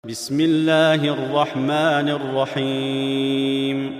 بسم الله الرحمن الرحيم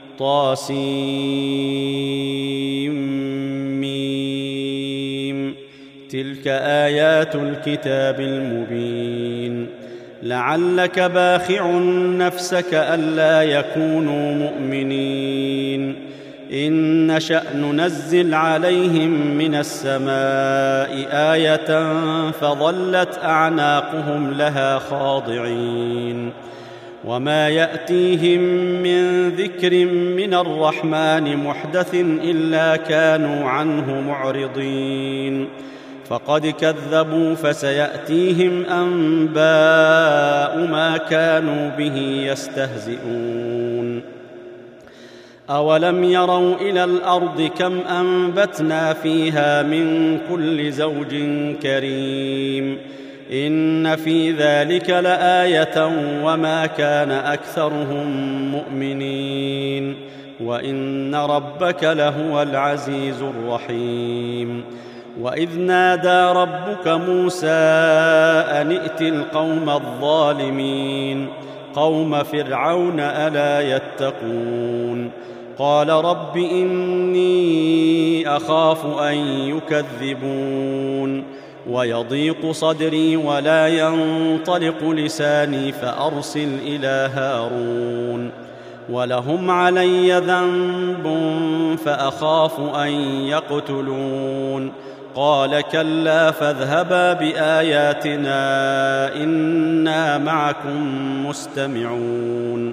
طاسيم تلك آيات الكتاب المبين لعلك باخع نفسك ألا يكونوا مؤمنين إن نشأ ننزل عليهم من السماء آية فظلت أعناقهم لها خاضعين وما يأتيهم من ذكر من الرحمن محدث إلا كانوا عنه معرضين فقد كذبوا فسيأتيهم أنباء ما كانوا به يستهزئون أولم يروا إلى الأرض كم أنبتنا فيها من كل زوج كريم إن في ذلك لآية وما كان أكثرهم مؤمنين وإن ربك لهو العزيز الرحيم وإذ نادى ربك موسى أن ائت القوم الظالمين قوم فرعون ألا يتقون قال رب إني أخاف أن يكذبون ويضيق صدري ولا ينطلق لساني فأرسل إلى هارون ولهم علي ذنب فأخاف أن يقتلون قال كلا فاذهبا بآياتنا إنا معكم مستمعون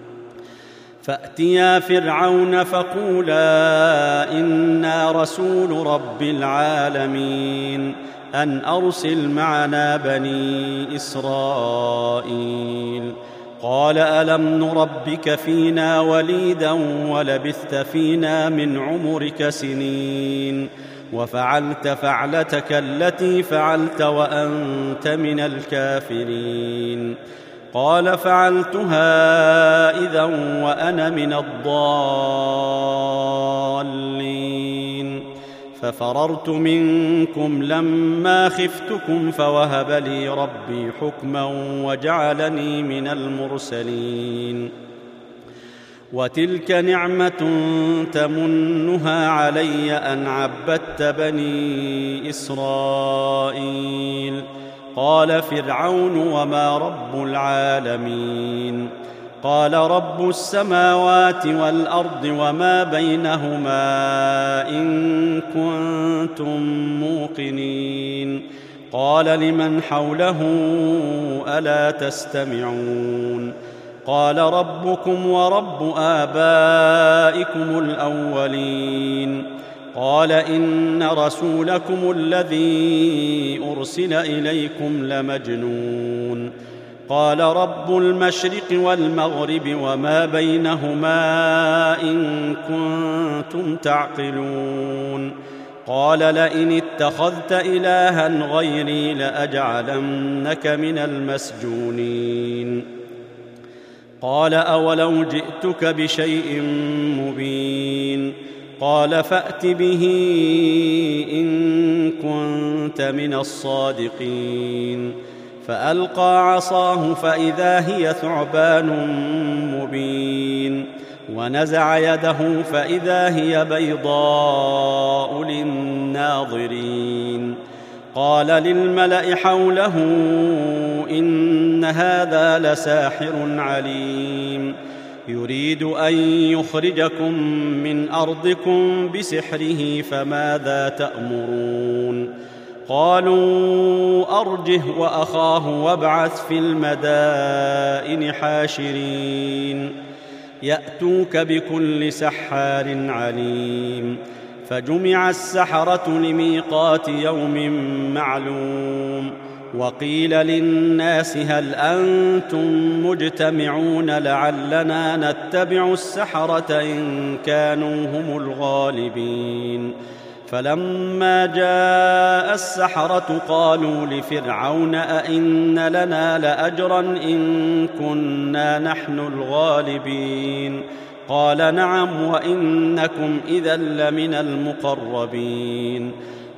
فأتيا فرعون فقولا إنا رسول رب العالمين أن أرسل معنا بني إسرائيل قال ألم نربك فينا وليدا ولبثت فينا من عمرك سنين وفعلت فعلتك التي فعلت وأنت من الكافرين قال فعلتها إذا وأنا من الضالين ففررت منكم لما خفتكم فوهب لي ربي حكما وجعلني من المرسلين وتلك نعمة تمنها علي أن عبدت بني إسرائيل قال فرعون وما رب العالمين قال رب السماوات والأرض وما بينهما إن كنتم موقنين قال لمن حوله ألا تستمعون قال ربكم ورب آبائكم الأولين قال إن رسولكم الذي أرسل إليكم لمجنون قال رب المشرق والمغرب وما بينهما إن كنتم تعقلون قال لئن اتخذت إلها غيري لأجعلنك من المسجونين قال أولو جئتك بشيء مبين قال فأت به إن كنت من الصادقين فألقى عصاه فإذا هي ثعبان مبين ونزع يده فإذا هي بيضاء للناظرين قال للملأ حوله إن هذا لساحر عليم يريد أن يخرجكم من أرضكم بسحره فماذا تأمرون قالوا أرجه وأخاه وابعث في المدائن حاشرين يأتوك بكل سحار عليم فجمع السحرة لميقات يوم معلوم وقيل للناس هل أنتم مجتمعون لعلنا نتبع السحرة إن كانوا هم الغالبين فلما جاء السحرة قالوا لفرعون أئن لنا لأجرا إن كنا نحن الغالبين قال نعم وإنكم إذا لمن المقربين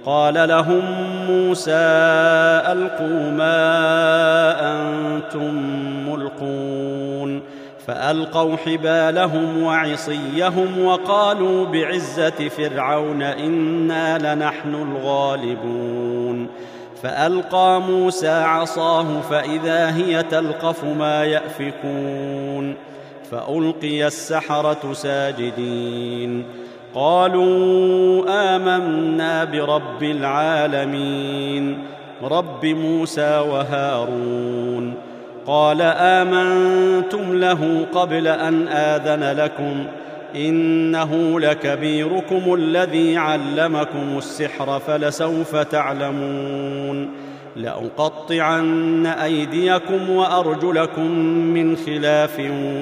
قال لهم موسى ألقوا ما أنتم ملقون فألقوا حبالهم وعصيهم وقالوا بعزة فرعون إنا لنحن الغالبون فألقى موسى عصاه فإذا هي تلقف ما يأفكون فألقي السحرة ساجدين قالوا آمنا برب العالمين رب موسى وهارون قال آمنتم له قبل أن آذن لكم إنه لكبيركم الذي علمكم السحر فلسوف تعلمون لأقطعن أيديكم وأرجلكم من خلاف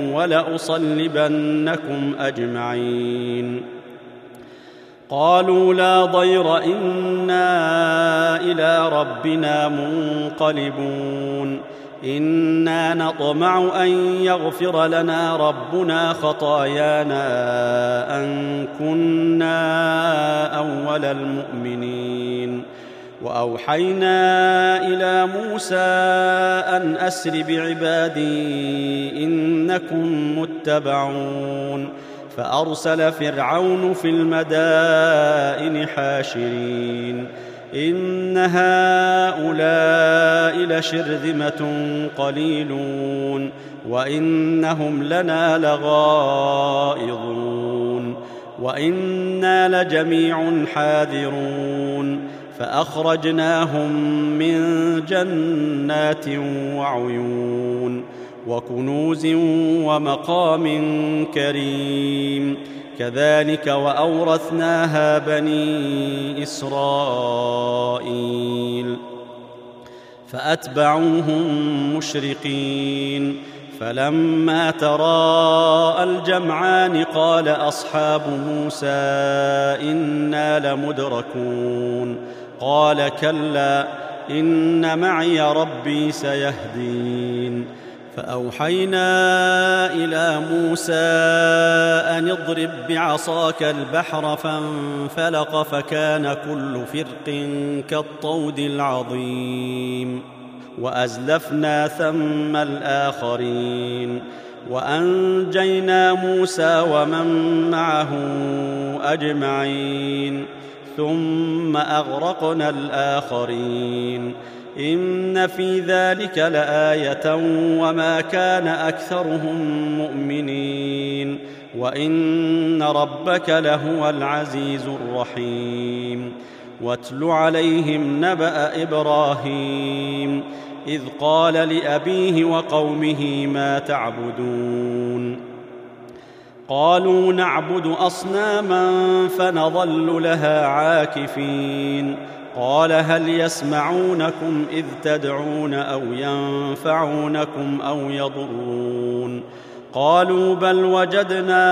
ولأصلبنكم أجمعين قالوا لا ضير إنا إلى ربنا منقلبون إنا نطمع أن يغفر لنا ربنا خطايانا أن كنا أول المؤمنين وأوحينا إلى موسى أن أسر بعبادي إنكم متبعون فأرسل فرعون في المدائن حاشرين إن هؤلاء لشرذمة قليلون وإنهم لنا لغائظون وإنا لجميع حاذرون فأخرجناهم من جنات وعيون وكنوز ومقام كريم كذلك وأورثناها بني إسرائيل فأتبعوهم مشرقين فلما تراءى الجمعان قال أصحاب موسى إنا لمدركون قال كلا إن معي ربي سيهدين فأوحينا إلى موسى أن اضرب بعصاك البحر فانفلق فكان كل فرق كالطود العظيم وأزلفنا ثم الآخرين وأنجينا موسى ومن معه أجمعين ثم أغرقنا الآخرين إن في ذلك لآية وما كان أكثرهم مؤمنين وإن ربك لهو العزيز الرحيم واتل عليهم نبأ إبراهيم إذ قال لأبيه وقومه ما تعبدون قالوا نعبد أصناما فنظل لها عاكفين قال هل يسمعونكم إذ تدعون أو ينفعونكم أو يضرون قالوا بل وجدنا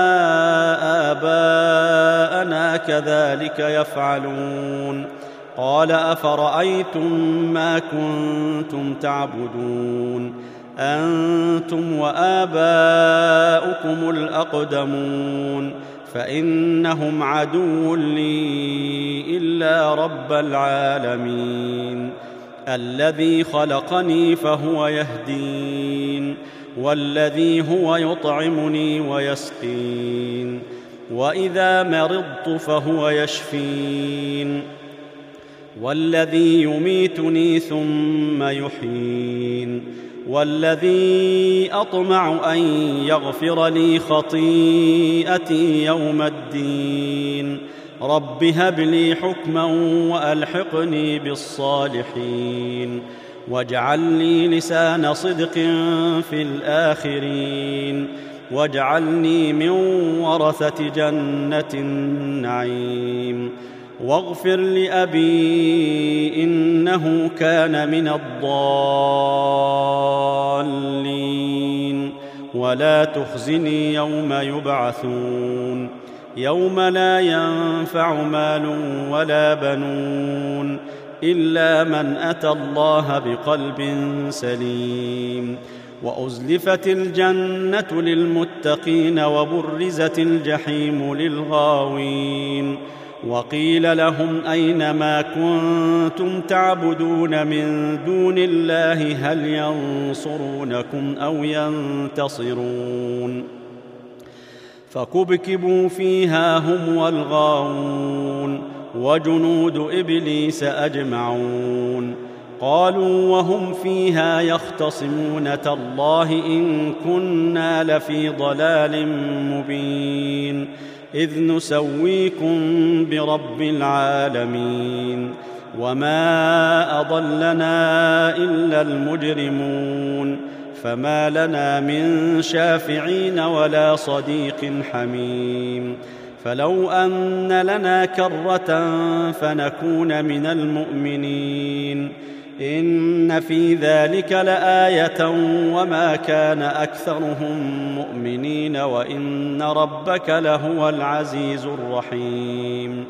آباءنا كذلك يفعلون قال أفرأيتم ما كنتم تعبدون أنتم وآباؤكم الأقدمون فإنهم عدو لي إلا رب العالمين الذي خلقني فهو يهدين والذي هو يطعمني ويسقين وإذا مرضت فهو يشفين والذي يميتني ثم يحيين والذي أطمع أن يغفر لي خطيئتي يوم الدين رب هب لي حكما وألحقني بالصالحين واجعل لي لسان صدق في الآخرين واجعلني من ورثة جنة النعيم واغفر لأبي إنه كان من الضالين ولا تخزني يوم يبعثون يوم لا ينفع مال ولا بنون إلا من أتى الله بقلب سليم وأزلفت الجنة للمتقين وبرزت الجحيم للغاوين وقيل لهم أين ما كنتم تعبدون من دون الله هل ينصرونكم أو ينتصرون فكبكبوا فيها هم والغاوون وجنود إبليس أجمعون قالوا وهم فيها يختصمون تالله إن كنا لفي ضلال مبين إذ نسويكم برب العالمين وما أضلنا إلا المجرمون فما لنا من شافعين ولا صديق حميم فلو أن لنا كرة فنكون من المؤمنين إن في ذلك لآية وما كان أكثرهم مؤمنين وإن ربك لهو العزيز الرحيم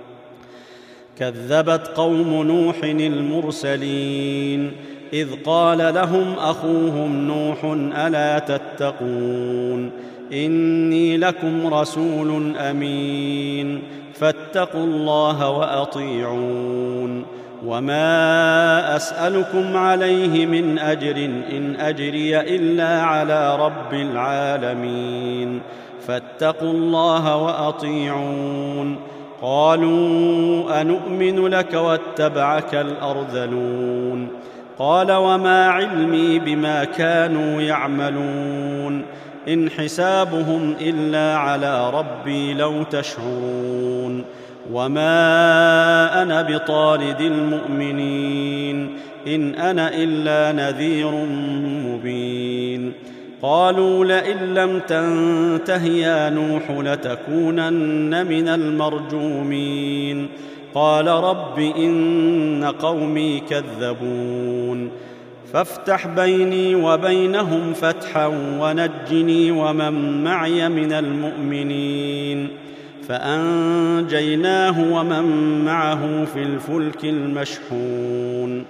كذبت قوم نوح المرسلين إذ قال لهم أخوهم نوح ألا تتقون إني لكم رسول أمين فاتقوا الله وأطيعون وما أسألكم عليه من أجر إن أجري إلا على رب العالمين فاتقوا الله وأطيعون قالوا أنؤمن لك واتبعك الأرذلون قال وما علمي بما كانوا يعملون إن حسابهم إلا على ربي لو تشعرون وما أنا بطارد المؤمنين إن أنا إلا نذير مبين قالوا لئن لم تنته يا نوح لتكونن من المرجومين قال رب إن قومي كذبون فافتح بيني وبينهم فتحا ونجني ومن معي من المؤمنين فأنجيناه ومن معه في الفلك المشحون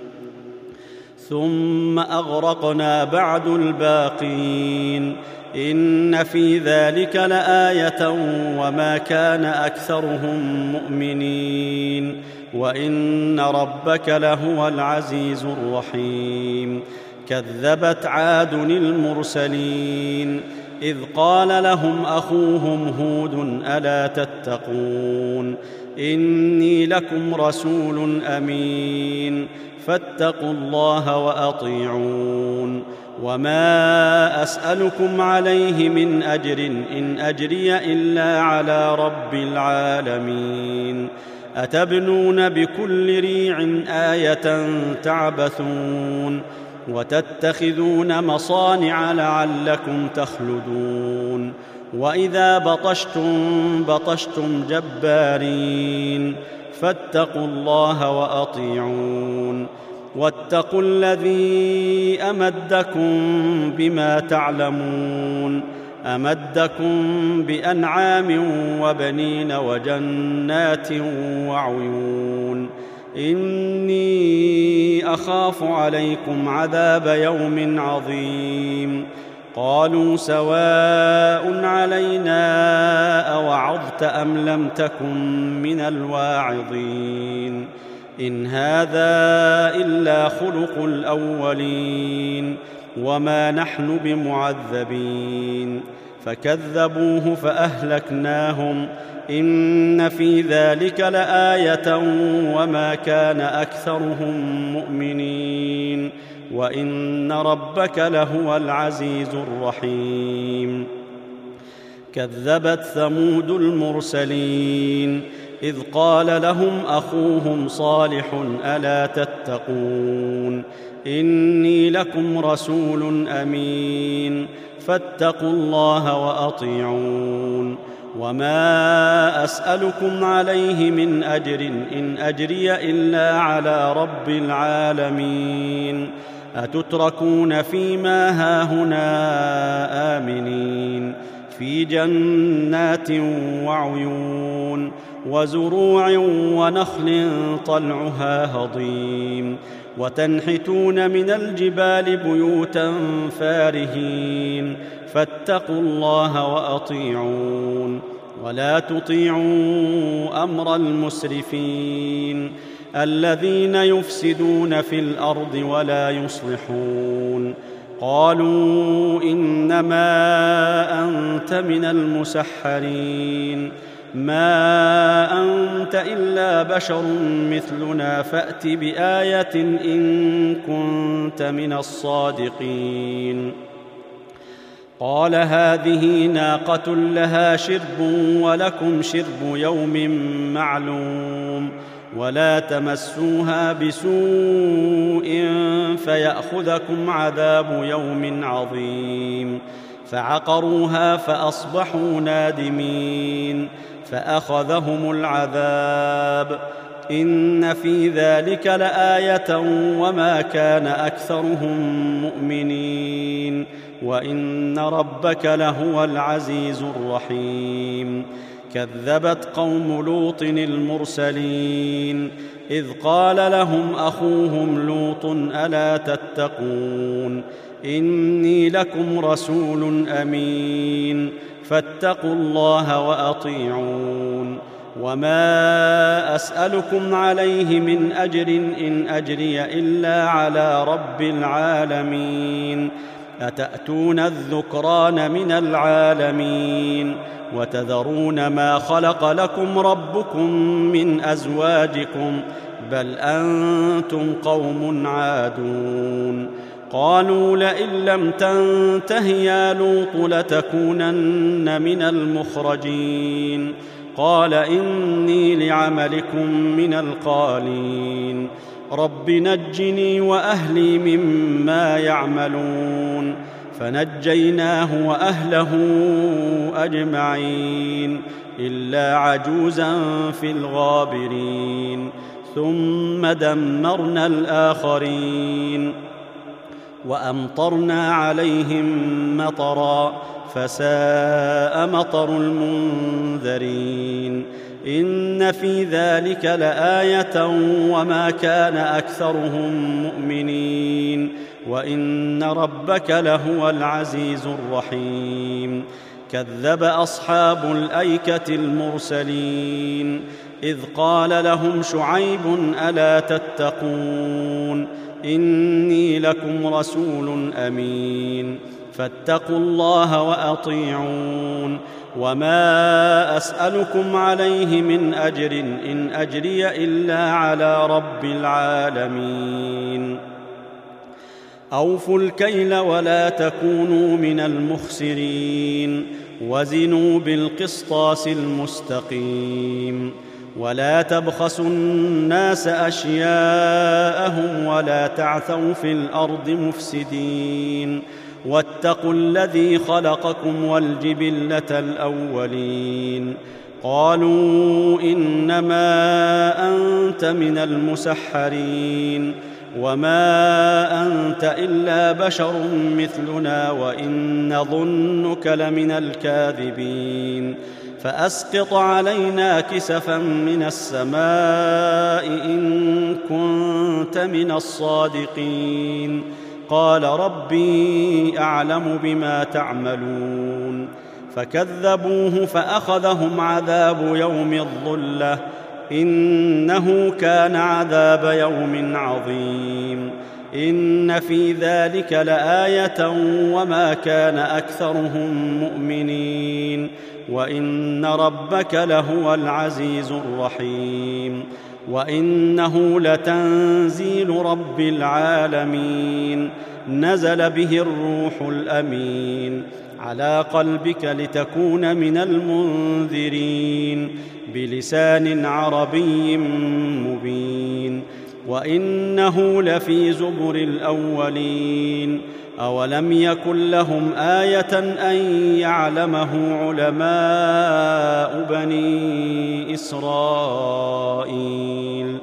ثم أغرقنا بعد الباقين إن في ذلك لآية وما كان أكثرهم مؤمنين وإن ربك لهو العزيز الرحيم كذبت عاد المرسلين إذ قال لهم أخوهم هود ألا تتقون إني لكم رسول أمين فاتقوا الله وأطيعون وما أسألكم عليه من أجر إن أجري إلا على رب العالمين أتبنون بكل ريع آية تعبثون وتتخذون مصانع لعلكم تخلدون وإذا بطشتم جبارين فاتقوا الله وأطيعون واتقوا الذي أمدكم بما تعلمون أمدكم بأنعام وبنين وجنات وعيون إني أخاف عليكم عذاب يوم عظيم قالوا سواء علينا أوعظت أم لم تكن من الواعظين إن هذا إلا خلق الأولين وما نحن بمعذبين فكذبوه فأهلكناهم إن في ذلك لآية وما كان أكثرهم مؤمنين وإن ربك لهو العزيز الرحيم كذبت ثمود المرسلين إذ قال لهم أخوهم صالح ألا تتقون إني لكم رسول أمين فاتقوا الله وأطيعون وما أسألكم عليه من أجر إن أجري إلا على رب العالمين أتتركون فيما هاهنا آمنين في جنات وعيون وزروع ونخل طلعها هضيم وتنحتون من الجبال بيوتا فارهين فاتقوا الله وأطيعون ولا تطيعوا أمر المسرفين الذين يفسدون في الأرض ولا يصلحون. قالوا إنما أنت من المسحرين، ما أنت إلا بشر مثلنا فأت بآية إن كنت من الصادقين. قال هذه ناقة لها شرب ولكم شرب يوم معلوم، ولا تمسوها بسوء فيأخذكم عذاب يوم عظيم. فعقروها فأصبحوا نادمين، فأخذهم العذاب. إن في ذلك لآية وما كان أكثرهم مؤمنين، وإن ربك لهو العزيز الرحيم. كذبت قوم لوط المرسلين إذ قال لهم أخوهم لوط ألا تتقون إني لكم رسول أمين فاتقوا الله وأطيعون. وما أسألكم عليه من أجر إن أجري إلا على رب العالمين. أتأتون الذكران من العالمين وتذرون ما خلق لكم ربكم من أزواجكم بل أنتم قوم عادون. قالوا لئن لم تنته يا لوط لتكونن من المخرجين. قال إني لعملكم من القالين. رب نجني وأهلي مما يعملون. فنجيناه وأهله أجمعين إلا عجوزا في الغابرين. ثم دمرنا الآخرين وأمطرنا عليهم مطرا فساء مطر المنذرين. إن في ذلك لآية وما كان أكثرهم مؤمنين وإن ربك لهو العزيز الرحيم. كذب أصحاب الأيكة المرسلين إذ قال لهم شعيب ألا تتقون إني لكم رسول أمين فاتقوا الله وأطيعون. وما أسألكم عليه من أجر إن أجري إلا على رب العالمين. أوفوا الكيل ولا تكونوا من المخسرين وزنوا بالقسطاس المستقيم. ولا تبخسوا الناس أشياءهم ولا تعثوا في الأرض مفسدين. واتقوا الذي خلقكم والجبلة الأولين. قالوا إنما أنت من المسحرين وما أنت إلا بشر مثلنا وإن نظنك لمن الكاذبين. فأسقط علينا كسفا من السماء إن كنت من الصادقين. قال ربي أعلم بما تعملون. فكذبوه فأخذهم عذاب يوم الظلة إنه كان عذاب يوم عظيم. إن في ذلك لآية وما كان أكثرهم مؤمنين وإن ربك لهو العزيز الرحيم. وإنه لتنزيل رب العالمين نزل به الروح الأمين على قلبك لتكون من المنذرين بلسان عربي مبين. وإنه لفي زبر الأولين. أولم يكن لهم آية أن يعلمه علماء بني إسرائيل.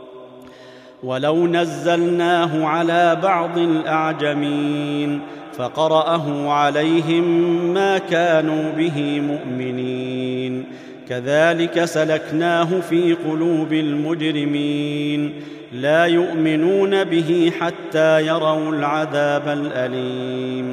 ولو نزلناه على بعض الأعجمين فقرأه عليهم ما كانوا به مؤمنين. كذلك سلكناه في قلوب المجرمين لا يؤمنون به حتى يروا العذاب الأليم.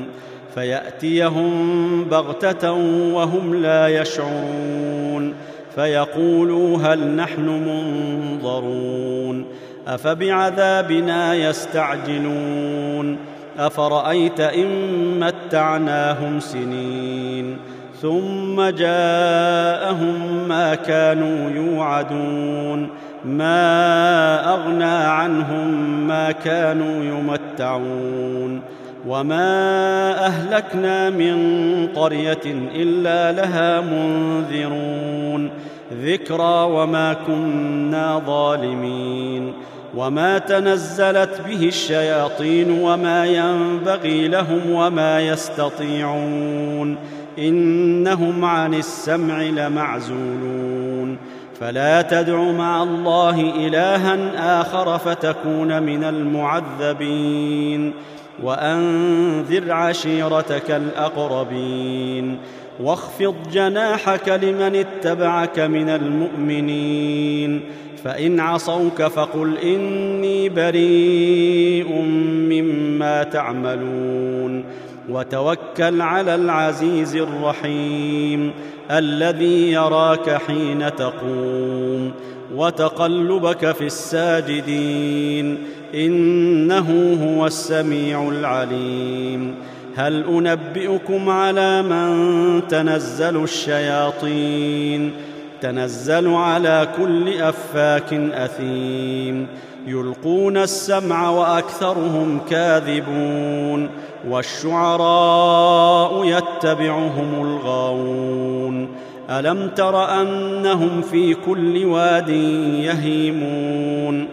فيأتيهم بغتة وهم لا يشعرون فيقولوا هل نحن منظرون أفبعذابنا يستعجلون أفرأيت إن متعناهم سنين ثم جاءهم ما كانوا يوعدون ما أغنى عنهم ما كانوا يمتعون وما أهلكنا من قرية إلا لها منذرون ذكرى وما كنا ظالمين وما تنزلت به الشياطين وما ينبغي لهم وما يستطيعون إنهم عن السمع لمعزولون فلا تدع مع الله إلها آخر فتكون من المعذبين وأنذر عشيرتك الأقربين واخفض جناحك لمن اتبعك من المؤمنين فإن عصوك فقل إني بريء مما تعملون وتوكل على العزيز الرحيم الذي يراك حين تقوم وتقلبك في الساجدين إنه هو السميع العليم هل أنبئكم على من تنزل الشياطين تنزل على كل أفاك أثيم يلقون السمع وأكثرهم كاذبون والشعراء يتبعهم الغاوون ألم تر أنهم في كل واد يهيمون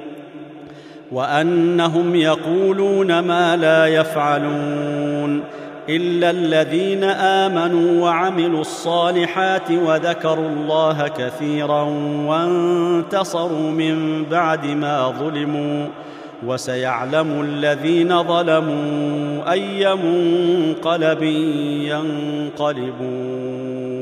وأنهم يقولون ما لا يفعلون إلا الذين آمنوا وعملوا الصالحات وذكروا الله كثيرا وانتصروا من بعد ما ظلموا وسيعلم الذين ظلموا أي منقلب ينقلبون